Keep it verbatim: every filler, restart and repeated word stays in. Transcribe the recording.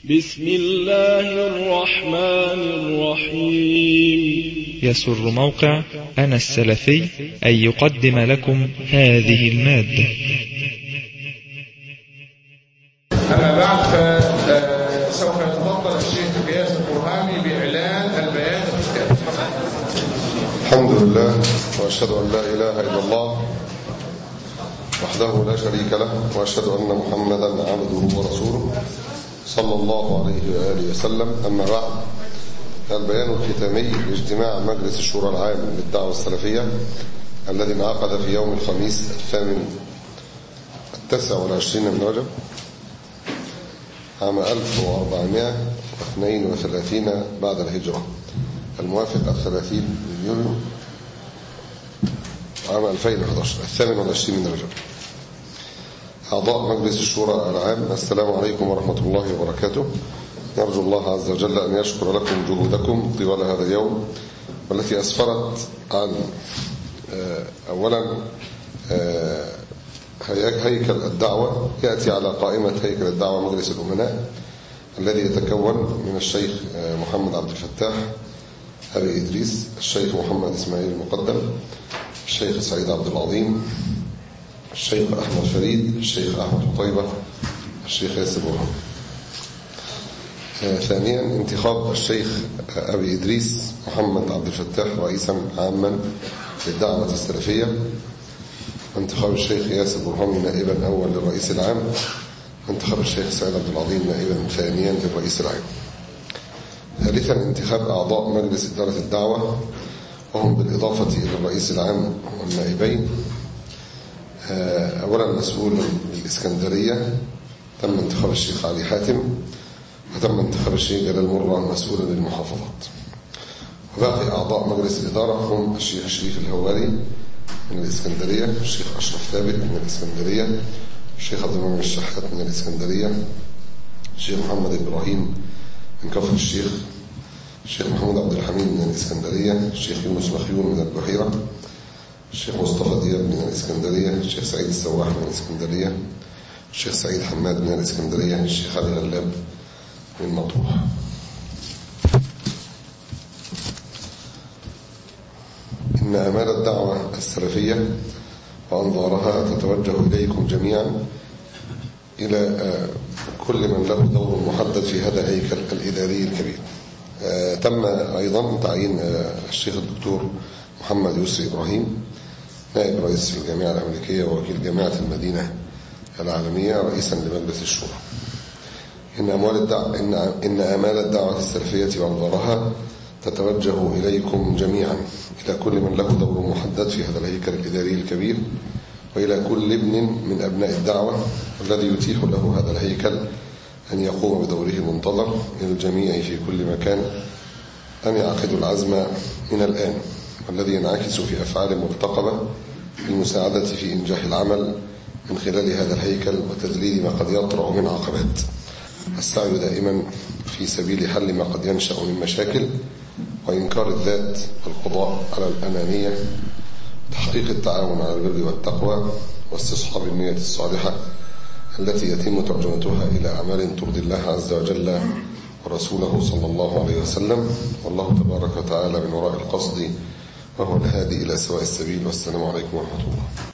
بسم الله الرحمن الرحيم. يسر موقع أنا السلفي أن يقدم لكم هذه المادة. أما بعد، فسوف يتفضل الشيخ غياث البرهامي بإعلان البيان الكتابي. الحمد لله وأشهد أن لا إله إلا الله وحده لا شريك له، وأشهد أن محمدا عبده ورسوله صلى الله عليه وآله وسلم. أما بعد، البيان الختامي لاجتماع مجلس الشورى العام للدعوة السلفية الذي انعقد في يوم الخميس الثامن التاسع والعشرين من رجب عام ألف وأربعمائة واثنين وثلاثين بعد الهجرة، الموافق الثلاثين من يوليو عام ألفين وأحد عشر، الثامن والعشرين من رجب. أعضاء مجلس الشورى العام، السلام عليكم ورحمة الله وبركاته. نرجو الله عز وجل أن يشكر لكم جهودكم طوال هذا اليوم، والتي أسفرت عن أولا هيكل الدعوة. يأتي على قائمة هيكل الدعوة مجلس الأمناء الذي يتكون من الشيخ محمد عبد الفتاح أبي إدريس، الشيخ محمد إسماعيل المقدم، الشيخ سعيد عبد العظيم، الشيخ أحمد فريد، الشيخ أحمد قطيبة، الشيخ ياسر برهامي. آه ثانيا، انتخاب الشيخ أبي إدريس محمد عبد الفتاح رئيسا عاما للدعوة السلفية، وانتخاب الشيخ ياسر برهامي نائبا أول للرئيس العام، وانتخاب الشيخ سعيد عبد العظيم نائبا ثانيا للرئيس العام. ثالثا، انتخاب أعضاء مجلس إدارة الدعوة، وهم بالإضافة إلى الرئيس العام والنائبين. أولا، مسؤول الإسكندرية تم انتخاب الشيخ علي حاتم، وتم انتخاب الشيخ جلال مرة مسؤولا للمحافظات. وباقي أعضاء مجلس الإدارة هم الشيخ شريف الهواري من الإسكندرية، الشيخ أشرف ثابت من الإسكندرية، الشيخ عبد المنعم الشحات من الإسكندرية، الشيخ محمد إبراهيم من كفر الشيخ، الشيخ محمود عبد الحميد من الإسكندرية، الشيخ يونس مخيون من البحيرة، الشيخ مصطفى دياب من الإسكندرية، الشيخ سعيد السواح من الإسكندرية، الشيخ سعيد حماد من الإسكندرية، الشيخ علي غلاب من مطروح. إن آمال الدعوة السلفية وأنظارها تتوجه إليكم جميعا، إلى كل من له دور محدد في هذا الهيكل الإداري الكبير. تم أيضا تعيين الشيخ الدكتور محمد يسري إبراهيم نائب رئيس الجامعة الأمريكية ووكيل جامعة المدينة العالمية رئيسا لمجلس الشورى. إن, أموال الدعوة إن, إن آمال الدعوة السلفية وأنظارها تتوجه إليكم جميعا، إلى كل من له دور محدد في هذا الهيكل الإداري الكبير، وإلى كل ابن من أبناء الدعوة الذي يتيح له هذا الهيكل أن يقوم بدوره المنتظر، إلى الجميع في كل مكان أن يعقدوا العزم من الآن، والذي ينعكس في أفعال مرتقبة للمساعدة في إنجاح العمل من خلال هذا الهيكل وتذليل ما قد يطرأ من عقبات. السعي دائما في سبيل حل ما قد ينشأ من مشاكل، وإنكار الذات والقضاء على الأنانية، تحقيق التعاون على البر والتقوى، واستصحاب النية الصالحة التي يتم ترجمتها إلى أعمال ترضي الله عز وجل ورسوله صلى الله عليه وسلم، والله تبارك وتعالى من وراء القصد وهو الهادي إلى سواء السبيل. والسلام عليكم ورحمة الله.